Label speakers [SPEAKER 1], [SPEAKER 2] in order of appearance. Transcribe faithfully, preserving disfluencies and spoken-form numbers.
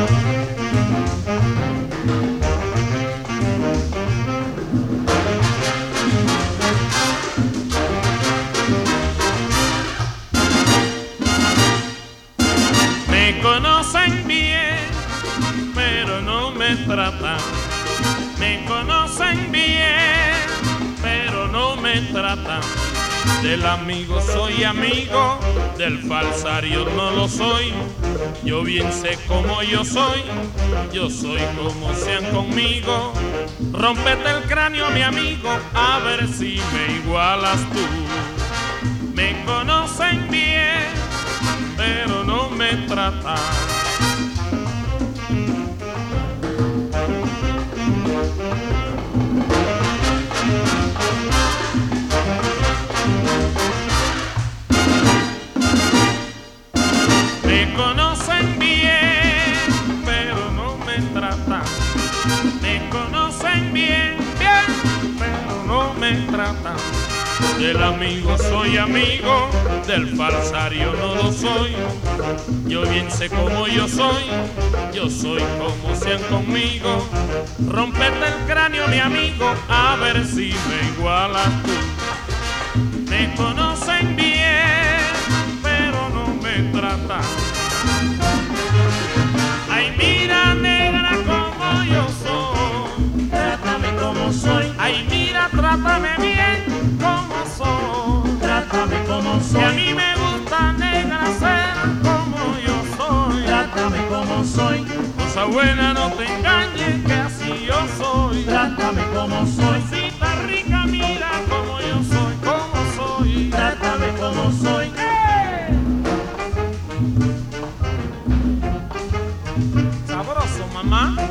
[SPEAKER 1] Me conocen bien, pero no me tratan. Me conocen bien, pero no me tratan. Del amigo soy amigo, del falsario no lo soy. Yo bien sé cómo yo soy, yo soy como sean conmigo. Rómpete el cráneo, mi amigo, a ver si me igualas tú. Me conocen bien, pero no me tratan. Me conocen bien, pero no me tratan. Me conocen bien, bien, pero no me tratan. Del amigo soy amigo, del falsario no lo soy. Yo bien sé cómo yo soy, yo soy como sean conmigo. Rompete el cráneo, mi amigo, a ver si me igualas tú. Me conocen bien, pero no me tratan. Ay, mira, negra, como yo soy.
[SPEAKER 2] Trátame como soy,
[SPEAKER 1] Ay, mira, trátame bien como soy.
[SPEAKER 2] trátame como
[SPEAKER 1] Que a
[SPEAKER 2] soy,
[SPEAKER 1] mí me gusta, negra, ser como yo soy.
[SPEAKER 2] trátame como soy,
[SPEAKER 1] Cosa buena, no te engañes, que así yo soy.
[SPEAKER 2] trátame como soy,
[SPEAKER 1] Cosita rica, mira como yo soy, como soy.
[SPEAKER 2] trátame como soy.
[SPEAKER 1] ¡Eh! Sabroso, mamá.